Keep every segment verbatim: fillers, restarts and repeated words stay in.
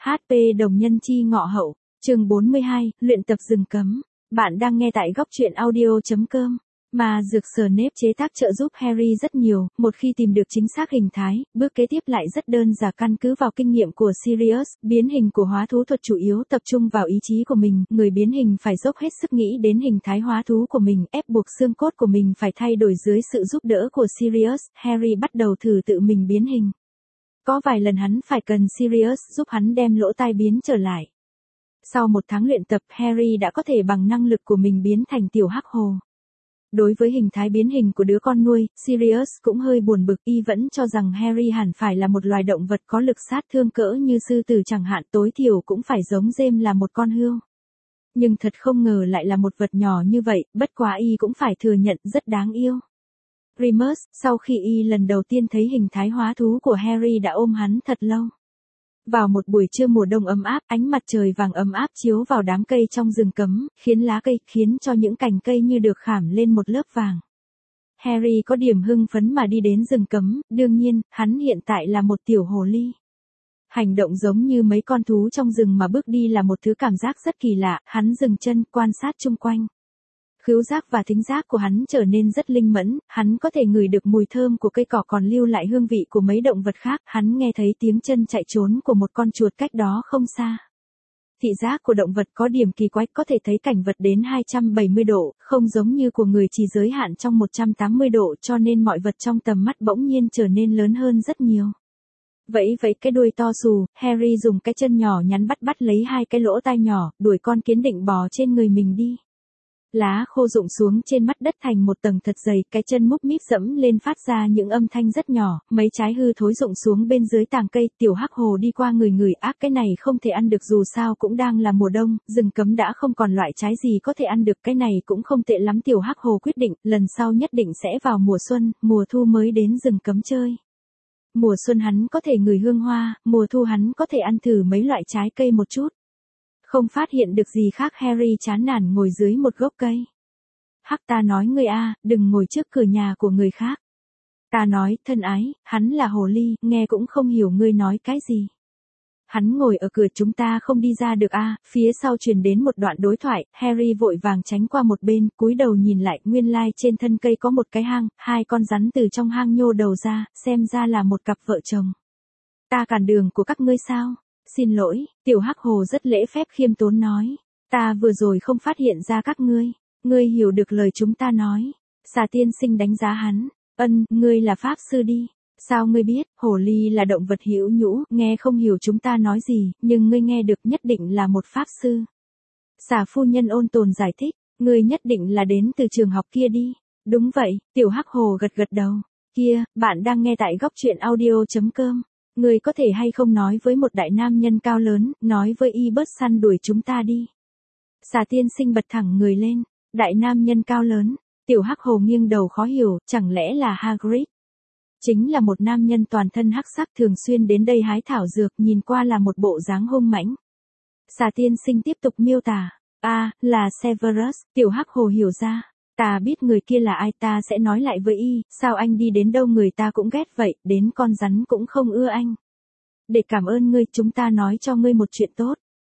hát pê đồng nhân chi ngọ hậu, chương bốn mươi hai, luyện tập rừng cấm. Bạn đang nghe tại góc truyện audio.com. Mà dược sở nếp chế tác trợ giúp Harry rất nhiều, một khi tìm được chính xác hình thái, bước kế tiếp lại rất đơn giản căn cứ vào kinh nghiệm của Sirius, biến hình của hóa thú thuật chủ yếu tập trung vào ý chí của mình, người biến hình phải dốc hết sức nghĩ đến hình thái hóa thú của mình, ép buộc xương cốt của mình phải thay đổi dưới sự giúp đỡ của Sirius, Harry bắt đầu thử tự mình biến hình. Có vài lần hắn phải cần Sirius giúp hắn đem lỗ tai biến trở lại. Sau một tháng luyện tập, Harry đã có thể bằng năng lực của mình biến thành tiểu hắc hồ. Đối với hình thái biến hình của đứa con nuôi, Sirius cũng hơi buồn bực, y vẫn cho rằng Harry hẳn phải là một loài động vật có lực sát thương cỡ như sư tử chẳng hạn, tối thiểu cũng phải giống James là một con hươu. Nhưng thật không ngờ lại là một vật nhỏ như vậy, bất quá y cũng phải thừa nhận rất đáng yêu. Remus, sau khi y lần đầu tiên thấy hình thái hóa thú của Harry đã ôm hắn thật lâu. Vào một buổi trưa mùa đông ấm áp, ánh mặt trời vàng ấm áp chiếu vào đám cây trong rừng cấm, khiến lá cây, khiến cho những cành cây như được khảm lên một lớp vàng. Harry có điểm hưng phấn mà đi đến rừng cấm, đương nhiên, hắn hiện tại là một tiểu hồ ly. Hành động giống như mấy con thú trong rừng mà bước đi là một thứ cảm giác rất kỳ lạ, hắn dừng chân, quan sát chung quanh. Khứu giác và thính giác của hắn trở nên rất linh mẫn, hắn có thể ngửi được mùi thơm của cây cỏ còn lưu lại hương vị của mấy động vật khác, hắn nghe thấy tiếng chân chạy trốn của một con chuột cách đó không xa. Thị giác của động vật có điểm kỳ quái, có thể thấy cảnh vật đến hai trăm bảy mươi độ, không giống như của người chỉ giới hạn trong một trăm tám mươi độ, cho nên mọi vật trong tầm mắt bỗng nhiên trở nên lớn hơn rất nhiều. Vẫy vẫy cái đuôi to xù, Harry dùng cái chân nhỏ nhắn bắt bắt lấy hai cái lỗ tai nhỏ, đuổi con kiến định bò trên người mình đi. Lá khô rụng xuống trên mặt đất thành một tầng thật dày, cái chân múc míp dẫm lên phát ra những âm thanh rất nhỏ, mấy trái hư thối rụng xuống bên dưới tàng cây, tiểu hắc hồ đi qua người người ác, cái này không thể ăn được dù sao cũng đang là mùa đông, rừng cấm đã không còn loại trái gì có thể ăn được, cái này cũng không tệ lắm, tiểu hắc hồ quyết định, lần sau nhất định sẽ vào mùa xuân, mùa thu mới đến rừng cấm chơi. Mùa xuân hắn có thể ngửi hương hoa, mùa thu hắn có thể ăn thử mấy loại trái cây một chút. Không phát hiện được gì khác, Harry chán nản ngồi dưới một gốc cây. Hắc, ta nói ngươi a, đừng ngồi trước cửa nhà của người khác. Ta nói, thân ái, hắn là hồ ly, nghe cũng không hiểu ngươi nói cái gì. Hắn ngồi ở cửa, chúng ta không đi ra được a. Phía sau truyền đến một đoạn đối thoại, Harry vội vàng tránh qua một bên, cúi đầu nhìn lại, nguyên lai trên thân cây có một cái hang, hai con rắn từ trong hang nhô đầu ra, xem ra là một cặp vợ chồng. Ta cản đường của các ngươi sao? Xin lỗi, tiểu hắc hồ rất lễ phép khiêm tốn nói. Ta vừa rồi không phát hiện ra các ngươi. Ngươi hiểu được lời chúng ta nói. Xà tiên sinh đánh giá hắn. Ân, ngươi là pháp sư đi. Sao ngươi biết, hồ ly là động vật hữu nhũ, nghe không hiểu chúng ta nói gì, nhưng ngươi nghe được nhất định là một pháp sư. Xà phu nhân ôn tồn giải thích, ngươi nhất định là đến từ trường học kia đi. Đúng vậy, tiểu hắc hồ gật gật đầu. Kia, bạn đang nghe tại góc truyện audio.com. Người có thể hay không nói với một đại nam nhân cao lớn, nói với y bớt săn đuổi chúng ta đi. Xà tiên sinh bật thẳng người lên, đại nam nhân cao lớn, tiểu hắc hồ nghiêng đầu khó hiểu, chẳng lẽ là Hagrid? Chính là một nam nhân toàn thân hắc sắc thường xuyên đến đây hái thảo dược, nhìn qua là một bộ dáng hung mãnh. Xà tiên sinh tiếp tục miêu tả, a, là Severus, tiểu hắc hồ hiểu ra. Ta biết người kia là ai, ta sẽ nói lại với y, sao anh đi đến đâu người ta cũng ghét vậy, đến con rắn cũng không ưa anh. Để cảm ơn ngươi, chúng ta nói cho ngươi một chuyện tốt.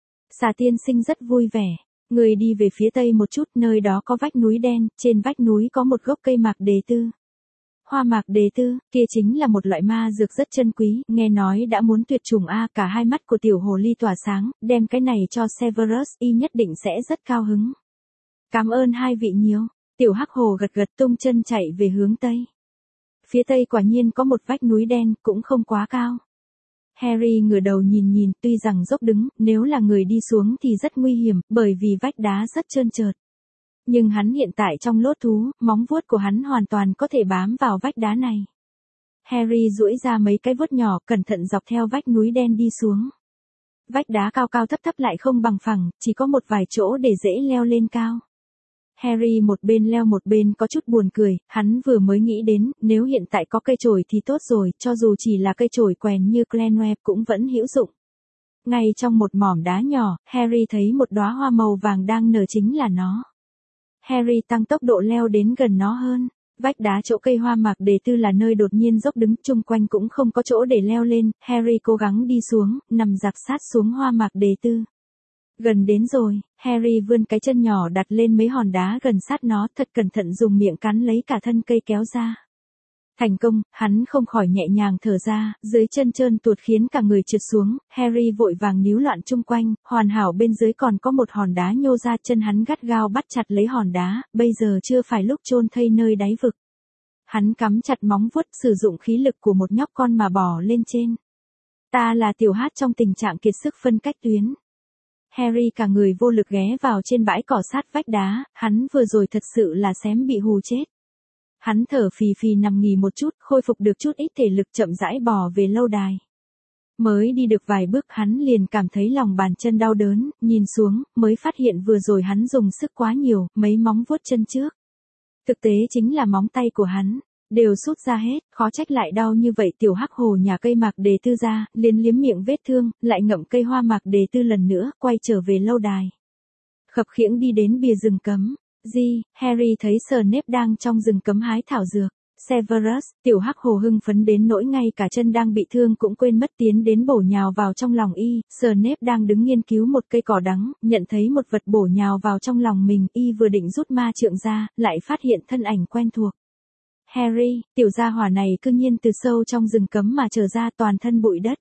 Xà tiên sinh rất vui vẻ, ngươi đi về phía tây một chút, nơi đó có vách núi đen, trên vách núi có một gốc cây mạc đề tư. Hoa mạc đề tư, kia chính là một loại ma dược rất chân quý, nghe nói đã muốn tuyệt chủng a, cả hai mắt của tiểu hồ ly tỏa sáng, đem cái này cho Severus, y nhất định sẽ rất cao hứng. Cảm ơn hai vị nhiều. Tiểu hắc hồ gật gật tung chân chạy về hướng tây. Phía tây quả nhiên có một vách núi đen, cũng không quá cao. Harry ngửa đầu nhìn nhìn, tuy rằng dốc đứng, nếu là người đi xuống thì rất nguy hiểm, bởi vì vách đá rất trơn trượt. Nhưng hắn hiện tại trong lốt thú, móng vuốt của hắn hoàn toàn có thể bám vào vách đá này. Harry duỗi ra mấy cái vuốt nhỏ, cẩn thận dọc theo vách núi đen đi xuống. Vách đá cao cao thấp thấp lại không bằng phẳng, chỉ có một vài chỗ để dễ leo lên cao. Harry một bên leo một bên có chút buồn cười, hắn vừa mới nghĩ đến, nếu hiện tại có cây chổi thì tốt rồi, cho dù chỉ là cây chổi quèn như Glenweb cũng vẫn hữu dụng. Ngay trong một mỏm đá nhỏ, Harry thấy một đóa hoa màu vàng đang nở, chính là nó. Harry tăng tốc độ leo đến gần nó hơn. Vách đá chỗ cây hoa mạc đề tư là nơi đột nhiên dốc đứng, chung quanh cũng không có chỗ để leo lên, Harry cố gắng đi xuống, nằm dạp sát xuống hoa mạc đề tư. Gần đến rồi, Harry vươn cái chân nhỏ đặt lên mấy hòn đá gần sát nó, thật cẩn thận dùng miệng cắn lấy cả thân cây kéo ra. Thành công, hắn không khỏi nhẹ nhàng thở ra, dưới chân trơn tuột khiến cả người trượt xuống, Harry vội vàng níu loạn chung quanh, hoàn hảo bên dưới còn có một hòn đá nhô ra, chân hắn gắt gao bắt chặt lấy hòn đá, bây giờ chưa phải lúc chôn thây nơi đáy vực. Hắn cắm chặt móng vuốt, sử dụng khí lực của một nhóc con mà bò lên trên. Ta là Tiểu Hát trong tình trạng kiệt sức phân cách tuyến. Harry cả người vô lực ghé vào trên bãi cỏ sát vách đá, hắn vừa rồi thật sự là xém bị hù chết. Hắn thở phì phì nằm nghỉ một chút, khôi phục được chút ít thể lực, chậm rãi bò về lâu đài. Mới đi được vài bước hắn liền cảm thấy lòng bàn chân đau đớn, nhìn xuống, mới phát hiện vừa rồi hắn dùng sức quá nhiều, mấy móng vuốt chân trước. Thực tế chính là móng tay của hắn, đều sút ra hết, khó trách lại đau như vậy. Tiểu Hắc Hồ nhà cây mạc đề tư ra, liền liếm miệng vết thương, lại ngậm cây hoa mạc đề tư lần nữa, quay trở về lâu đài. Khập khiễng đi đến bìa rừng cấm. Di, Harry thấy Snape đang trong rừng cấm hái thảo dược. Severus, Tiểu Hắc Hồ hưng phấn đến nỗi ngay cả chân đang bị thương cũng quên mất tiến đến bổ nhào vào trong lòng y. Snape đang đứng nghiên cứu một cây cỏ đắng, nhận thấy một vật bổ nhào vào trong lòng mình, y vừa định rút ma trượng ra, lại phát hiện thân ảnh quen thuộc. Harry, tiểu gia hỏa này cư nhiên từ sâu trong rừng cấm mà trở ra, toàn thân bụi đất.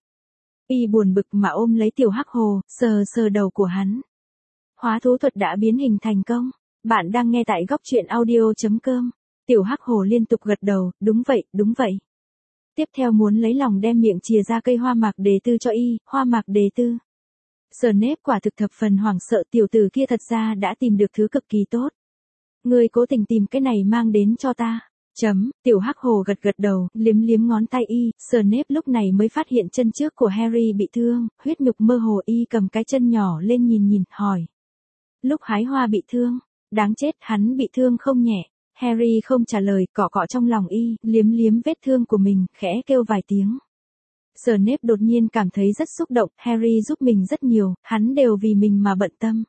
Y buồn bực mà ôm lấy Tiểu Hắc Hồ, sờ sờ đầu của hắn. Hóa thú thuật đã biến hình thành công. Bạn đang nghe tại góc truyện audio chấm com. Tiểu Hắc Hồ liên tục gật đầu, đúng vậy, đúng vậy. Tiếp theo muốn lấy lòng đem miệng chìa ra cây hoa mạc đề tư cho y, hoa mạc đề tư. Snape quả thực thập phần hoảng sợ, tiểu tử kia thật ra đã tìm được thứ cực kỳ tốt. Ngươi cố tình tìm cái này mang đến cho ta. Chấm, Tiểu Hắc Hồ gật gật đầu, liếm liếm ngón tay y, Snape lúc này mới phát hiện chân trước của Harry bị thương, huyết nhục mơ hồ, y cầm cái chân nhỏ lên nhìn nhìn, hỏi. Lúc hái hoa bị thương, đáng chết, hắn bị thương không nhẹ. Harry không trả lời, cọ cọ trong lòng y, liếm liếm vết thương của mình, khẽ kêu vài tiếng. Snape đột nhiên cảm thấy rất xúc động, Harry giúp mình rất nhiều, hắn đều vì mình mà bận tâm.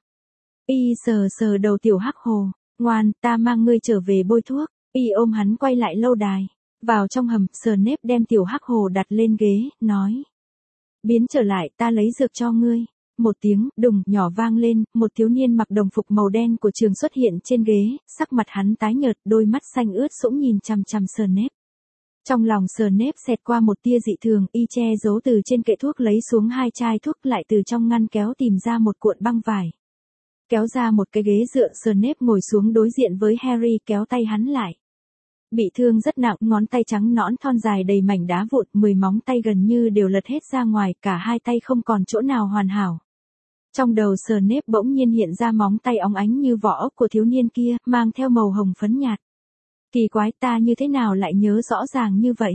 Y sờ sờ đầu Tiểu Hắc Hồ, ngoan, ta mang ngươi trở về bôi thuốc. Y ôm hắn quay lại lâu đài. Vào trong hầm, Snape đem Tiểu Hắc Hồ đặt lên ghế, nói. Biến trở lại, ta lấy dược cho ngươi. Một tiếng, đùng, nhỏ vang lên, một thiếu niên mặc đồng phục màu đen của trường xuất hiện trên ghế, sắc mặt hắn tái nhợt, đôi mắt xanh ướt sũng nhìn chằm chằm Snape. Trong lòng Snape xẹt qua một tia dị thường, y che giấu từ trên kệ thuốc lấy xuống hai chai thuốc, lại từ trong ngăn kéo tìm ra một cuộn băng vải. Kéo ra một cái ghế dựa, Snape ngồi xuống đối diện với Harry, kéo tay hắn lại. Bị thương rất nặng, ngón tay trắng nõn thon dài đầy mảnh đá vụn, mười móng tay gần như đều lật hết ra ngoài, cả hai tay không còn chỗ nào hoàn hảo. Trong đầu Snape bỗng nhiên hiện ra móng tay óng ánh như vỏ ốc của thiếu niên kia, mang theo màu hồng phấn nhạt. Kỳ quái, ta như thế nào lại nhớ rõ ràng như vậy?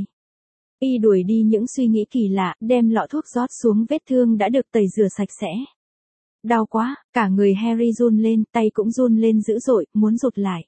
Y đuổi đi những suy nghĩ kỳ lạ, đem lọ thuốc rót xuống vết thương đã được tẩy rửa sạch sẽ. Đau quá, cả người Harry run lên, tay cũng run lên dữ dội, muốn rụt lại.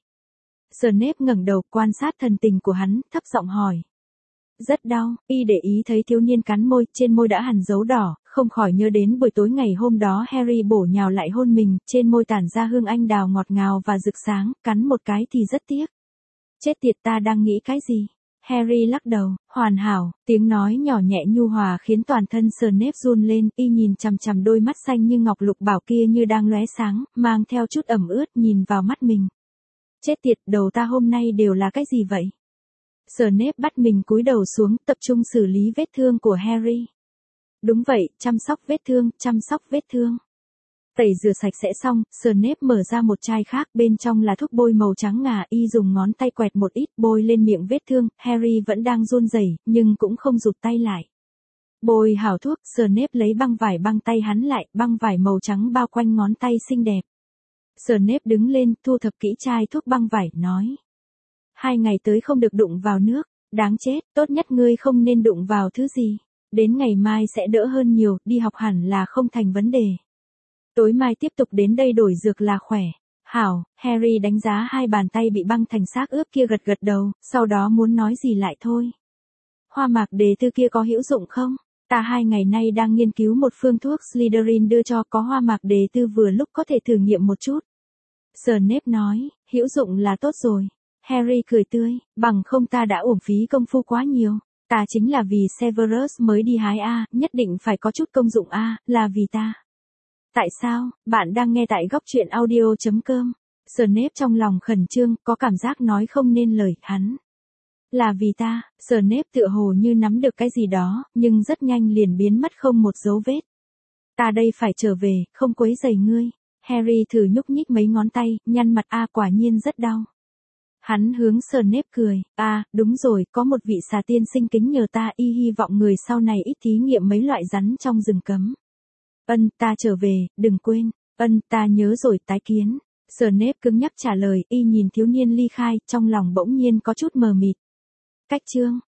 Snape ngẩng đầu quan sát thần tình của hắn, thấp giọng hỏi. Rất đau, y để ý thấy thiếu niên cắn môi, trên môi đã hằn dấu đỏ, không khỏi nhớ đến buổi tối ngày hôm đó Harry bổ nhào lại hôn mình, trên môi tản ra hương anh đào ngọt ngào và rực sáng, cắn một cái thì rất tiếc. Chết tiệt, ta đang nghĩ cái gì? Harry lắc đầu, hoàn hảo, tiếng nói nhỏ nhẹ nhu hòa khiến toàn thân Snape run lên, y nhìn chằm chằm đôi mắt xanh như ngọc lục bảo kia như đang lóe sáng, mang theo chút ẩm ướt nhìn vào mắt mình. Chết tiệt, đầu ta hôm nay đều là cái gì vậy? Snape bắt mình cúi đầu xuống, tập trung xử lý vết thương của Harry. Đúng vậy, chăm sóc vết thương, chăm sóc vết thương. Tẩy rửa sạch sẽ xong, Snape mở ra một chai khác, bên trong là thuốc bôi màu trắng ngà, y dùng ngón tay quẹt một ít bôi lên miệng vết thương, Harry vẫn đang run rẩy, nhưng cũng không rụt tay lại. Bôi hảo thuốc, Snape lấy băng vải băng tay hắn lại, băng vải màu trắng bao quanh ngón tay xinh đẹp. Snape đứng lên, thu thập kỹ chai thuốc băng vải, nói. Hai ngày tới không được đụng vào nước, đáng chết, tốt nhất ngươi không nên đụng vào thứ gì. Đến ngày mai sẽ đỡ hơn nhiều, đi học hẳn là không thành vấn đề. Tối mai tiếp tục đến đây đổi dược là khỏe. Hảo, Harry đánh giá hai bàn tay bị băng thành xác ướp kia, gật gật đầu, sau đó muốn nói gì lại thôi. Hoa mạc đề tư kia có hữu dụng không? Ta hai ngày nay đang nghiên cứu một phương thuốc Slytherin đưa cho, có hoa mạc đề tư vừa lúc có thể thử nghiệm một chút. Snape nói, hữu dụng là tốt rồi. Harry cười tươi, bằng không ta đã uổng phí công phu quá nhiều. Ta chính là vì Severus mới đi hái A, nhất định phải có chút công dụng A, là vì ta. Tại sao? Bạn đang nghe tại góc truyện audio.com. Snape trong lòng khẩn trương, có cảm giác nói không nên lời, hắn. Là vì ta, Snape tựa hồ như nắm được cái gì đó, nhưng rất nhanh liền biến mất không một dấu vết. Ta đây phải trở về, không quấy rầy ngươi. Harry thử nhúc nhích mấy ngón tay, nhăn mặt A quả nhiên rất đau. Hắn hướng Snape cười, à, đúng rồi, có một vị xà tiên sinh kính nhờ ta y hy vọng người sau này ít thí nghiệm mấy loại rắn trong rừng cấm. Ân, ta trở về, đừng quên, ân, ta nhớ rồi, tái kiến. Snape cứng nhắc trả lời, y nhìn thiếu niên ly khai, trong lòng bỗng nhiên có chút mờ mịt. Cách chương.